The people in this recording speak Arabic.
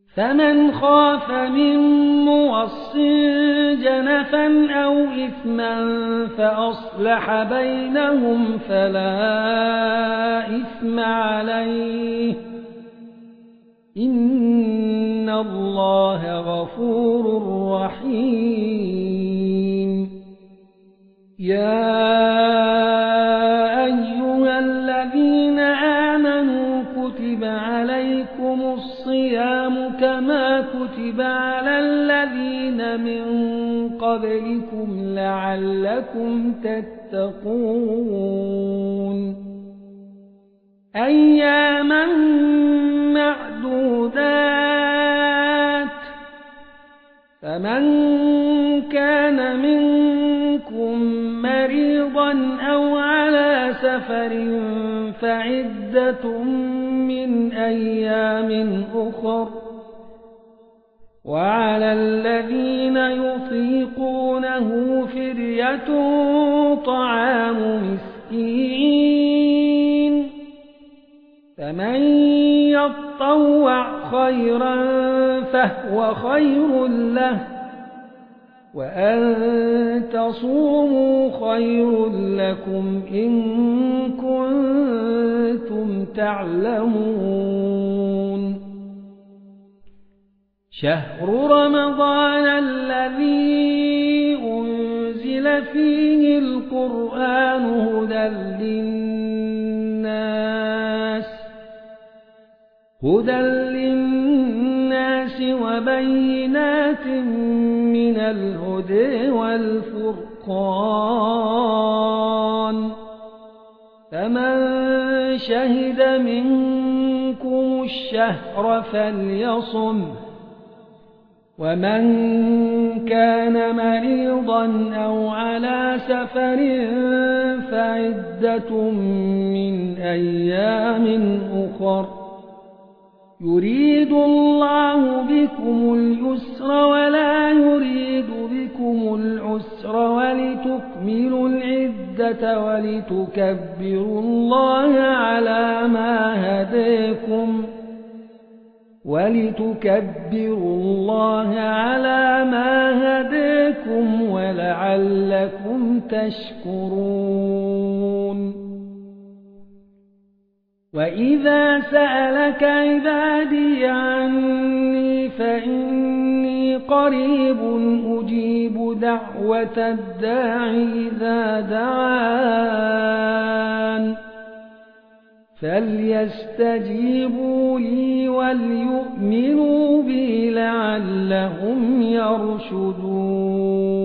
فمن خاف من موص جنفا أو إثما فأصلح بينهم فلا إثم عليه إن الله غفور رحيم. يا أيها الذين آمنوا كتب عليكم الصيام كما كتب على الذين من قبلكم لعلكم تتقون أياما معدودات فمن كان منكم مريضا أو على سفر فعدة من أيام أخر وعلى الذين يطيقونه فدية طعام مسكين فمن يطوع خيرا فهو خير له وأن تصوموا خير لكم إن كنتم تعلمون. شهر رمضان الذي أنزل فيه القرآن هدى للناس وبينات من الهدى والفرقان فمن شهد منكم الشهر فليصم ومن كان مريضا أو على سفر فعدة من أيام أخر يريد الله بكم اليسر ولا يريد بكم العسر ولتكملوا العدة ولتكبروا الله على ما هداكم ولعلكم تشكرون. وإذا سألك عبادي عني فإني قريب أجيب دعوة الداع إذا دعان فليستجيبوا لي وليؤمنوا بي لعلهم يرشدون.